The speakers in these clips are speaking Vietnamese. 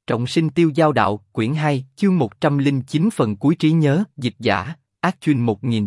Trọng sinh tiêu giao đạo, quyển 2, chương 109 phần cuối trí nhớ, dịch giả, Ác Chuyên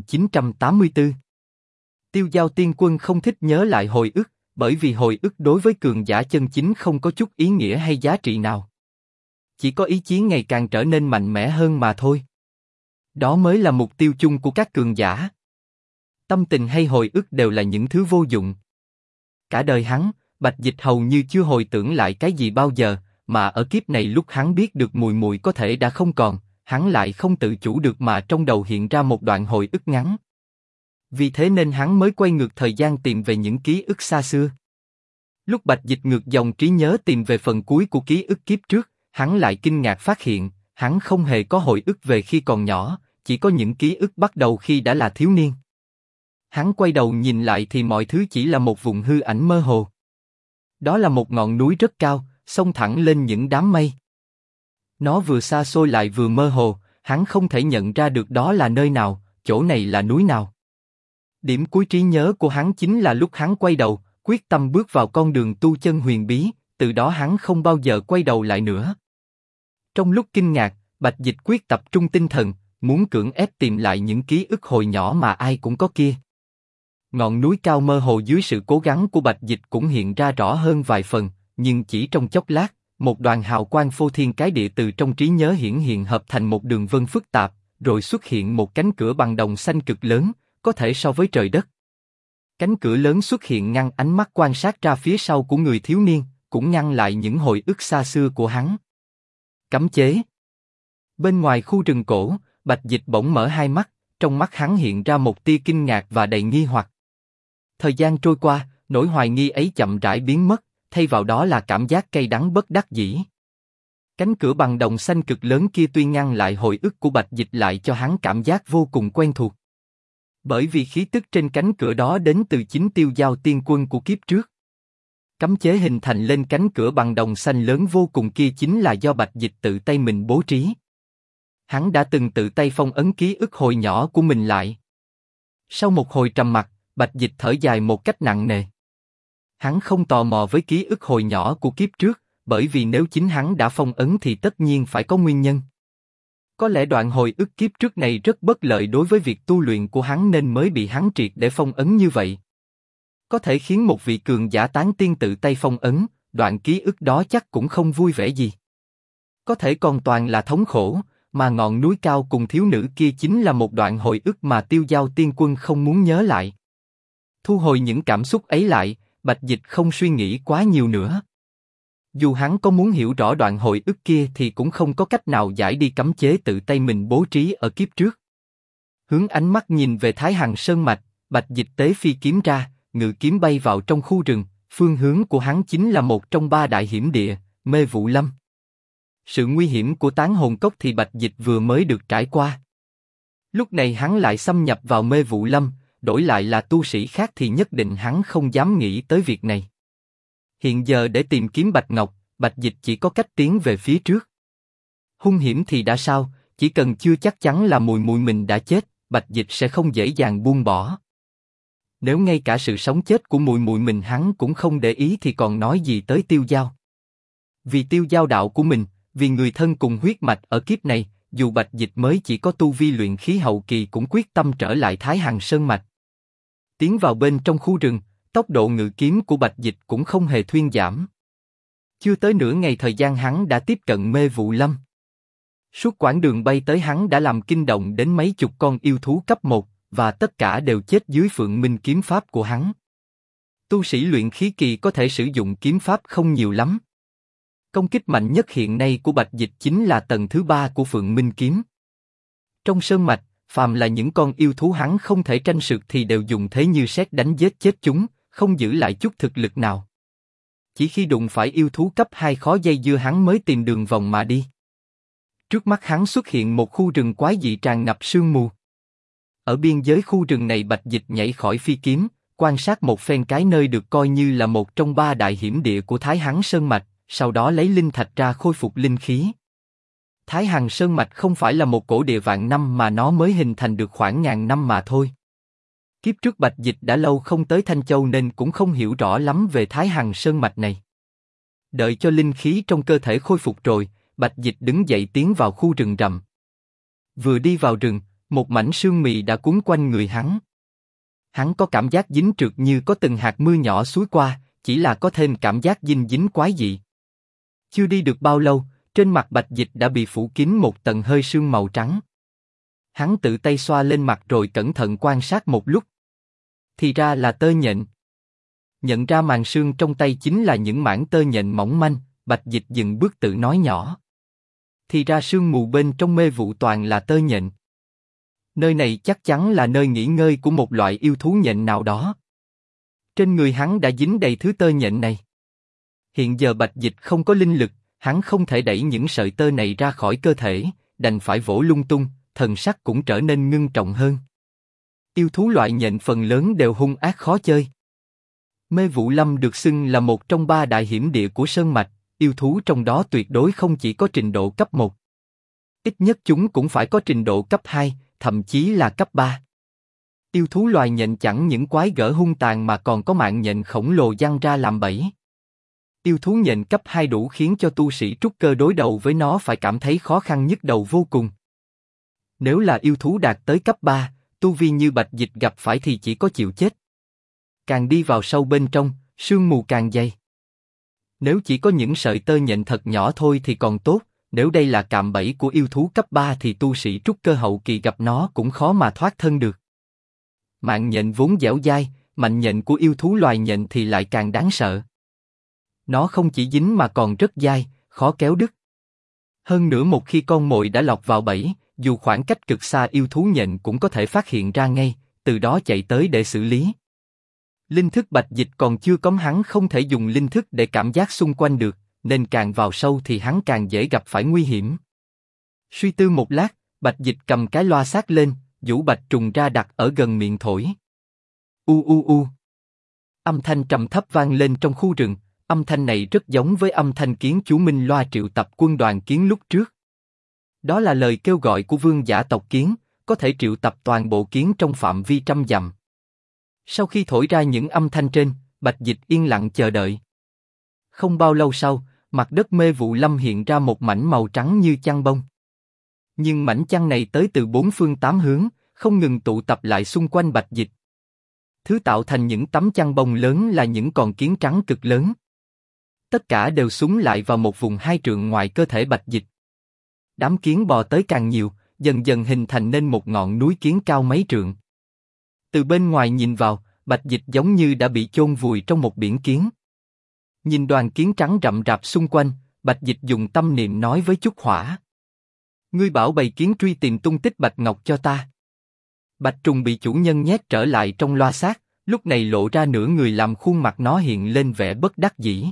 1984. Tiêu giao tiên quân không thích nhớ lại hồi ức, bởi vì hồi ức đối với cường giả chân chính không có chút ý nghĩa hay giá trị nào. Chỉ có ý chí ngày càng trở nên mạnh mẽ hơn mà thôi. Đó mới là mục tiêu chung của các cường giả. Tâm tình hay hồi ức đều là những thứ vô dụng. Cả đời hắn, Bạch Dịch hầu như chưa hồi tưởng lại cái gì bao giờ, mà ở kiếp này lúc hắn biết được mùi mùi có thể đã không còn, hắn lại không tự chủ được mà trong đầu hiện ra một đoạn hồi ức ngắn. Vì thế nên hắn mới quay ngược thời gian tìm về những ký ức xa xưa. Lúc Bạch Dịch ngược dòng trí nhớ tìm về phần cuối của ký ức kiếp trước, hắn lại kinh ngạc phát hiện, hắn không hề có hồi ức về khi còn nhỏ, chỉ có những ký ức bắt đầu khi đã là thiếu niên. Hắn quay đầu nhìn lại thì mọi thứ chỉ là một vùng hư ảnh mơ hồ. Đó là một ngọn núi rất cao, xông thẳng lên những đám mây. Nó vừa xa xôi lại vừa mơ hồ, hắn không thể nhận ra được đó là nơi nào, chỗ này là núi nào. Điểm cuối trí nhớ của hắn chính là lúc hắn quay đầu, quyết tâm bước vào con đường tu chân huyền bí, từ đó hắn không bao giờ quay đầu lại nữa. Trong lúc kinh ngạc, Bạch Dịch quyết tập trung tinh thần, muốn cưỡng ép tìm lại những ký ức hồi nhỏ mà ai cũng có kia. Ngọn núi cao mơ hồ dưới sự cố gắng của Bạch Dịch cũng hiện ra rõ hơn vài phần, nhưng chỉ trong chốc lát, một đoàn hào quang phô thiên cái địa từ trong trí nhớ hiển hiện hợp thành một đường vân phức tạp, rồi xuất hiện một cánh cửa bằng đồng xanh cực lớn, có thể so với trời đất. Cánh cửa lớn xuất hiện ngăn ánh mắt quan sát ra phía sau của người thiếu niên, cũng ngăn lại những hồi ức xa xưa của hắn. Cấm chế. Bên ngoài khu rừng cổ, Bạch Dịch bỗng mở hai mắt, trong mắt hắn hiện ra một tia kinh ngạc và đầy nghi hoặc. Thời gian trôi qua, nỗi hoài nghi ấy chậm rãi biến mất, thay vào đó là cảm giác cay đắng bất đắc dĩ. Cánh cửa bằng đồng xanh cực lớn kia tuy ngăn lại hồi ức của Bạch Dịch lại cho hắn cảm giác vô cùng quen thuộc. Bởi vì khí tức trên cánh cửa đó đến từ chính tiêu giao tiên quân của kiếp trước. Cấm chế hình thành lên cánh cửa bằng đồng xanh lớn vô cùng kia chính là do Bạch Dịch tự tay mình bố trí. Hắn đã từng tự tay phong ấn ký ức hồi nhỏ của mình lại. Sau một hồi trầm mặc, Bạch Dịch thở dài một cách nặng nề. Hắn không tò mò với ký ức hồi nhỏ của kiếp trước, bởi vì nếu chính hắn đã phong ấn thì tất nhiên phải có nguyên nhân. Có lẽ đoạn hồi ức kiếp trước này rất bất lợi đối với việc tu luyện của hắn nên mới bị hắn triệt để phong ấn như vậy. Có thể khiến một vị cường giả tán tiên tự tay phong ấn, đoạn ký ức đó chắc cũng không vui vẻ gì. Có thể còn toàn là thống khổ, mà ngọn núi cao cùng thiếu nữ kia chính là một đoạn hồi ức mà tiêu giao tiên quân không muốn nhớ lại. Thu hồi những cảm xúc ấy lại, Bạch Dịch không suy nghĩ quá nhiều nữa. Dù hắn có muốn hiểu rõ đoạn hồi ức kia thì cũng không có cách nào giải đi cấm chế tự tay mình bố trí ở kiếp trước. Hướng ánh mắt nhìn về Thái Hằng Sơn Mạch, Bạch Dịch tế phi kiếm ra, ngự kiếm bay vào trong khu rừng, phương hướng của hắn chính là một trong ba đại hiểm địa, Mê Vụ Lâm. Sự nguy hiểm của Tán Hồn Cốc thì Bạch Dịch vừa mới được trải qua. Lúc này hắn lại xâm nhập vào Mê Vụ Lâm, đổi lại là tu sĩ khác thì nhất định hắn không dám nghĩ tới việc này. Hiện giờ để tìm kiếm Bạch Ngọc, Bạch Dịch chỉ có cách tiến về phía trước. Hung hiểm thì đã sao, chỉ cần chưa chắc chắn là mùi mùi mình đã chết, Bạch Dịch sẽ không dễ dàng buông bỏ. Nếu ngay cả sự sống chết của mùi mùi mình hắn cũng không để ý thì còn nói gì tới tiêu giao. Vì tiêu giao đạo của mình, vì người thân cùng huyết mạch ở kiếp này, dù Bạch Dịch mới chỉ có tu vi luyện khí hậu kỳ cũng quyết tâm trở lại Thái Hằng Sơn Mạch. Tiến vào bên trong khu rừng, tốc độ ngự kiếm của Bạch Dịch cũng không hề thuyên giảm. Chưa tới nửa ngày thời gian hắn đã tiếp cận Mê Vụ Lâm. Suốt quãng đường bay tới hắn đã làm kinh động đến mấy chục con yêu thú cấp 1, và tất cả đều chết dưới Phượng Minh kiếm pháp của hắn. Tu sĩ luyện khí kỳ có thể sử dụng kiếm pháp không nhiều lắm. Công kích mạnh nhất hiện nay của Bạch Dịch chính là tầng thứ 3 của Phượng Minh kiếm. Trong sơn mạch, phàm là những con yêu thú hắn không thể tranh sượt thì đều dùng thế như sét đánh giết chết chúng, không giữ lại chút thực lực nào. Chỉ khi đụng phải yêu thú cấp 2 khó dây dưa hắn mới tìm đường vòng mà đi. Trước mắt hắn xuất hiện một khu rừng quái dị tràn ngập sương mù. Ở biên giới khu rừng này Bạch Dịch nhảy khỏi phi kiếm, quan sát một phen cái nơi được coi như là một trong ba đại hiểm địa của Thái Hằng Sơn Mạch, sau đó lấy linh thạch ra khôi phục linh khí. Thái Hằng Sơn Mạch không phải là một cổ địa vạn năm mà nó mới hình thành được khoảng ngàn năm mà thôi. Kiếp trước Bạch Dịch đã lâu không tới Thanh Châu nên cũng không hiểu rõ lắm về Thái Hằng Sơn Mạch này. Đợi cho linh khí trong cơ thể khôi phục rồi, Bạch Dịch đứng dậy tiến vào khu rừng rậm. Vừa đi vào rừng, một mảnh sương mù đã cuốn quanh người hắn. Hắn có cảm giác dính trượt như có từng hạt mưa nhỏ xúi qua, chỉ là có thêm cảm giác dinh dính quái dị. Chưa đi được bao lâu, trên mặt Bạch Dịch đã bị phủ kín một tầng hơi sương màu trắng. Hắn tự tay xoa lên mặt rồi cẩn thận quan sát một lúc. Thì ra là tơ nhện. Nhận ra màn sương trong tay chính là những mảng tơ nhện mỏng manh, Bạch Dịch dừng bước tự nói nhỏ. Thì ra sương mù bên trong mê vụ toàn là tơ nhện. Nơi này chắc chắn là nơi nghỉ ngơi của một loại yêu thú nhện nào đó. Trên người hắn đã dính đầy thứ tơ nhện này. Hiện giờ Bạch Dịch không có linh lực, hắn không thể đẩy những sợi tơ này ra khỏi cơ thể, đành phải vỗ lung tung, thần sắc cũng trở nên ngưng trọng hơn. Yêu thú loại nhện phần lớn đều hung ác khó chơi. Mê Vụ Lâm được xưng là một trong 3 đại hiểm địa của Sơn Mạch, yêu thú trong đó tuyệt đối không chỉ có trình độ cấp 1. Ít nhất chúng cũng phải có trình độ cấp 2, thậm chí là cấp 3. Yêu thú loài nhện chẳng những quái gở hung tàn mà còn có mạng nhện khổng lồ giăng ra làm bẫy. Yêu thú nhện cấp 2 đủ khiến cho tu sĩ trúc cơ đối đầu với nó phải cảm thấy khó khăn nhức đầu vô cùng. Nếu là yêu thú đạt tới cấp 3, tu vi như Bạch Dịch gặp phải thì chỉ có chịu chết. Càng đi vào sâu bên trong, sương mù càng dày. Nếu chỉ có những sợi tơ nhện thật nhỏ thôi thì còn tốt, nếu đây là cạm bẫy của yêu thú cấp 3 thì tu sĩ trúc cơ hậu kỳ gặp nó cũng khó mà thoát thân được. Mạng nhện vốn dẻo dai, mạnh nhện của yêu thú loài nhện thì lại càng đáng sợ. Nó không chỉ dính mà còn rất dai, khó kéo đứt. Hơn nữa một khi con mồi đã lọt vào bẫy, dù khoảng cách cực xa yêu thú nhện cũng có thể phát hiện ra ngay, từ đó chạy tới để xử lý. Linh thức Bạch Dịch còn chưa cấm hắn không thể dùng linh thức để cảm giác xung quanh được, nên càng vào sâu thì hắn càng dễ gặp phải nguy hiểm. Suy tư một lát, Bạch Dịch cầm cái loa sát lên, giũ bạch trùng ra đặt ở gần miệng thổi. U u u. Âm thanh trầm thấp vang lên trong khu rừng, âm thanh này rất giống với âm thanh kiến chú Minh Loa triệu tập quân đoàn kiến lúc trước. Đó là lời kêu gọi của vương giả tộc kiến, có thể triệu tập toàn bộ kiến trong phạm vi 100 dặm. Sau khi thổi ra những âm thanh trên, Bạch Dịch yên lặng chờ đợi. Không bao lâu sau, mặt đất Mê Vụ Lâm hiện ra một mảnh màu trắng như chăn bông. Nhưng mảnh chăn này tới từ 4 phương 8 hướng, không ngừng tụ tập lại xung quanh Bạch Dịch. Thứ tạo thành những tấm chăn bông lớn là những con kiến trắng cực lớn. Tất cả đều xúm lại vào một vùng 2 trượng ngoài cơ thể Bạch Dịch. Đám kiến bò tới càng nhiều, dần dần hình thành nên một ngọn núi kiến cao mấy trượng. Từ bên ngoài nhìn vào, Bạch Dịch giống như đã bị chôn vùi trong một biển kiến. Nhìn đoàn kiến trắng rậm rạp xung quanh, Bạch Dịch dùng tâm niệm nói với Trúc Hỏa. Ngươi bảo bầy kiến truy tìm tung tích Bạch Ngọc cho ta. Bạch Trùng bị chủ nhân nhét trở lại trong loa sát, lúc này lộ ra nửa người làm khuôn mặt nó hiện lên vẻ bất đắc dĩ.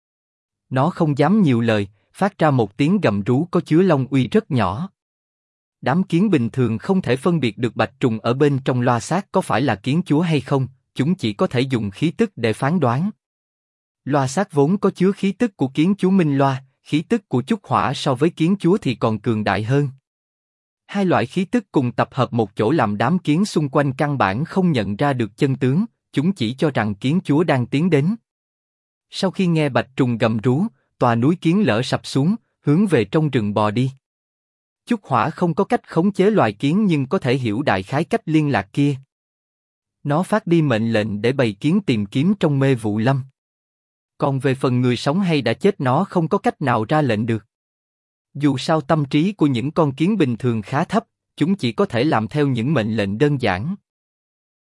Nó không dám nhiều lời, phát ra một tiếng gầm rú có chứa long uy rất nhỏ. Đám kiến bình thường không thể phân biệt được Bạch Trùng ở bên trong loa sát có phải là kiến chúa hay không, chúng chỉ có thể dùng khí tức để phán đoán. Loa sát vốn có chứa khí tức của kiến chúa Minh Loa, khí tức của Trúc Hỏa so với kiến chúa thì còn cường đại hơn. Hai loại khí tức cùng tập hợp một chỗ làm đám kiến xung quanh căn bản không nhận ra được chân tướng, chúng chỉ cho rằng kiến chúa đang tiến đến. Sau khi nghe Bạch Trùng gầm rú, tòa núi kiến lở sập xuống, hướng về trong rừng bò đi. Trúc Hỏa không có cách khống chế loài kiến nhưng có thể hiểu đại khái cách liên lạc kia. Nó phát đi mệnh lệnh để bầy kiến tìm kiếm trong Mê Vụ Lâm. Còn về phần người sống hay đã chết nó không có cách nào ra lệnh được. Dù sao tâm trí của những con kiến bình thường khá thấp, chúng chỉ có thể làm theo những mệnh lệnh đơn giản.